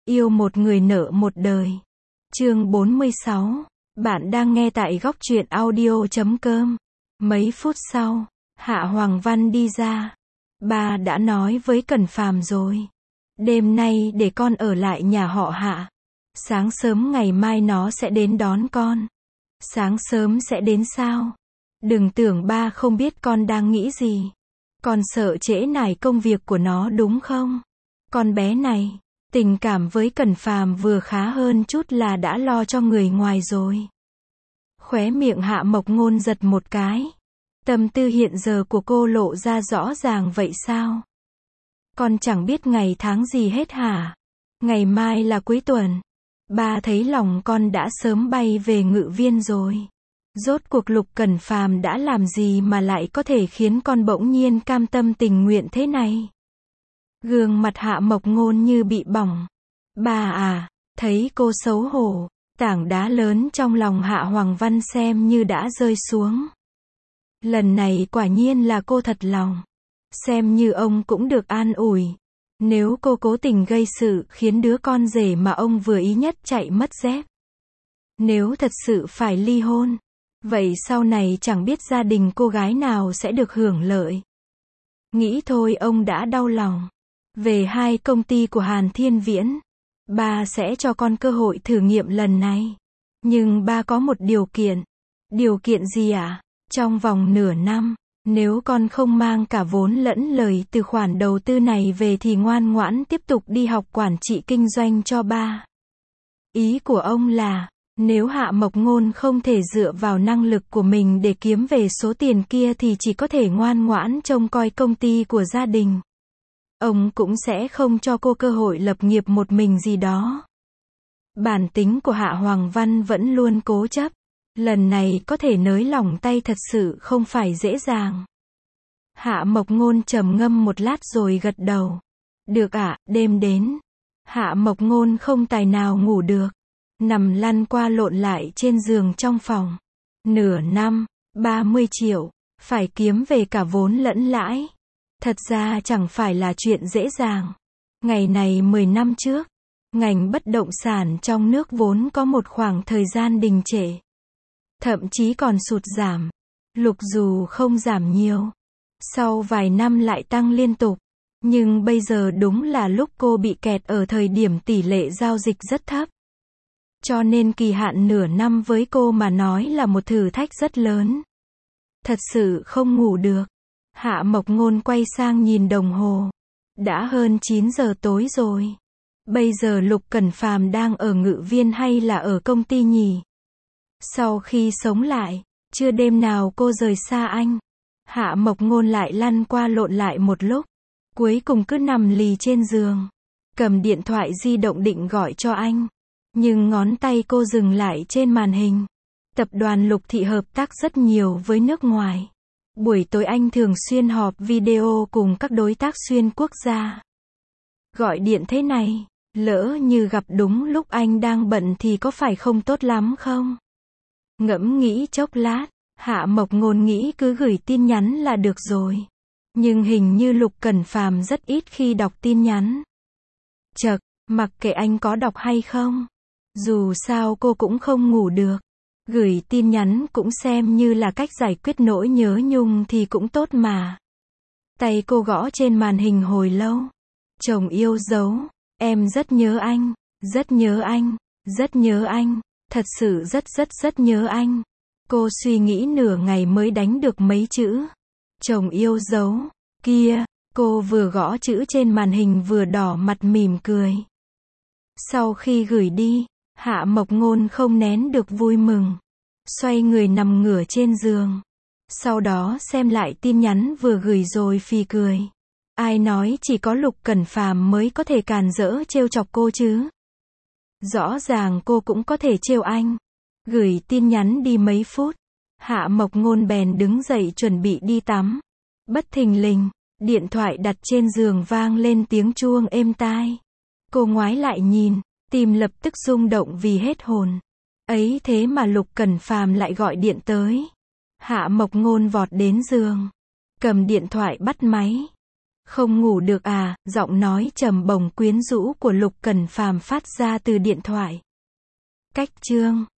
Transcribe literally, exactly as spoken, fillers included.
Yêu một người nợ một đời. Chương bốn mươi sáu. Bạn đang nghe tại góc truyện audio chấm com. Mấy phút sau, Hạ Hoàng Văn đi ra. Ba đã nói với Cẩn Phàm rồi. Đêm nay để con ở lại nhà họ Hạ. Sáng sớm ngày mai nó sẽ đến đón con. Sáng sớm sẽ đến sao? Đừng tưởng ba không biết con đang nghĩ gì. Con sợ trễ nải công việc của nó đúng không? Con bé này, tình cảm với Cẩn Phàm vừa khá hơn chút là đã lo cho người ngoài rồi. Khóe miệng Hạ Mộc Ngôn giật một cái. Tâm tư hiện giờ của cô lộ ra rõ ràng vậy sao? Con chẳng biết ngày tháng gì hết hả? Ngày mai là cuối tuần. Ba thấy lòng con đã sớm bay về Ngự Viên rồi. Rốt cuộc Lục Cẩn Phàm đã làm gì mà lại có thể khiến con bỗng nhiên cam tâm tình nguyện thế này? Gương mặt Hạ Mộc Ngôn như bị bỏng. Ba à, thấy cô xấu hổ, tảng đá lớn trong lòng Hạ Hoàng Văn xem như đã rơi xuống. Lần này quả nhiên là cô thật lòng. Xem như ông cũng được an ủi. Nếu cô cố tình gây sự khiến đứa con rể mà ông vừa ý nhất chạy mất dép. Nếu thật sự phải ly hôn, vậy sau này chẳng biết gia đình cô gái nào sẽ được hưởng lợi. Nghĩ thôi ông đã đau lòng. Về hai công ty của Hàn Thiên Viễn, ba sẽ cho con cơ hội thử nghiệm lần này. Nhưng ba có một điều kiện. Điều kiện gì ạ? À? Trong vòng nửa năm, nếu con không mang cả vốn lẫn lời từ khoản đầu tư này về thì ngoan ngoãn tiếp tục đi học quản trị kinh doanh cho ba. Ý của ông là, nếu Hạ Mộc Ngôn không thể dựa vào năng lực của mình để kiếm về số tiền kia thì chỉ có thể ngoan ngoãn trông coi công ty của gia đình. Ông cũng sẽ không cho cô cơ hội lập nghiệp một mình gì đó. Bản tính của Hạ Hoàng Văn vẫn luôn cố chấp. Lần này có thể nới lỏng tay thật sự không phải dễ dàng. Hạ Mộc Ngôn trầm ngâm một lát rồi gật đầu. Được ạ, à, đêm đến. Hạ Mộc Ngôn không tài nào ngủ được. Nằm lăn qua lộn lại trên giường trong phòng. Nửa năm, ba mươi triệu, phải kiếm về cả vốn lẫn lãi. Thật ra chẳng phải là chuyện dễ dàng. Ngày này mười năm trước, ngành bất động sản trong nước vốn có một khoảng thời gian đình trệ. Thậm chí còn sụt giảm. Lục dù không giảm nhiều. Sau vài năm lại tăng liên tục. Nhưng bây giờ đúng là lúc cô bị kẹt ở thời điểm tỷ lệ giao dịch rất thấp. Cho nên kỳ hạn nửa năm với cô mà nói là một thử thách rất lớn. Thật sự không ngủ được. Hạ Mộc Ngôn quay sang nhìn đồng hồ. Đã hơn chín giờ tối rồi. Bây giờ Lục Cẩn Phàm đang ở Ngự Viên hay là ở công ty nhỉ? Sau khi sống lại, chưa đêm nào cô rời xa anh. Hạ Mộc Ngôn lại lăn qua lộn lại một lúc. Cuối cùng cứ nằm lì trên giường. Cầm điện thoại di động định gọi cho anh. Nhưng ngón tay cô dừng lại trên màn hình. Tập đoàn Lục Thị hợp tác rất nhiều với nước ngoài. Buổi tối anh thường xuyên họp video cùng các đối tác xuyên quốc gia. Gọi điện thế này, lỡ như gặp đúng lúc anh đang bận thì có phải không tốt lắm không? Ngẫm nghĩ chốc lát, Hạ Mộc Ngôn nghĩ cứ gửi tin nhắn là được rồi. Nhưng hình như Lục Cẩn Phàm rất ít khi đọc tin nhắn. Chậc, mặc kệ anh có đọc hay không. Dù sao cô cũng không ngủ được. Gửi tin nhắn cũng xem như là cách giải quyết nỗi nhớ nhung thì cũng tốt mà. Tay cô gõ trên màn hình hồi lâu. Chồng yêu dấu, em rất nhớ anh, rất nhớ anh, rất nhớ anh, thật sự rất rất rất nhớ anh. Cô suy nghĩ nửa ngày mới đánh được mấy chữ. Chồng yêu dấu, kia, cô vừa gõ chữ trên màn hình vừa đỏ mặt mỉm cười. Sau khi gửi đi, Hạ Mộc Ngôn không nén được vui mừng. Xoay người nằm ngửa trên giường. Sau đó xem lại tin nhắn vừa gửi rồi phì cười. Ai nói chỉ có Lục Cẩn Phàm mới có thể càn rỡ trêu chọc cô chứ? Rõ ràng cô cũng có thể trêu anh. Gửi tin nhắn đi mấy phút. Hạ Mộc Ngôn bèn đứng dậy chuẩn bị đi tắm. Bất thình lình, điện thoại đặt trên giường vang lên tiếng chuông êm tai. Cô ngoái lại nhìn. Tim lập tức rung động vì hết hồn. Ấy thế mà Lục Cẩn Phàm lại gọi điện tới. Hạ Mộc Ngôn vọt đến giường. Cầm điện thoại bắt máy. Không ngủ được à, giọng nói trầm bổng quyến rũ của Lục Cẩn Phàm phát ra từ điện thoại. Cách chương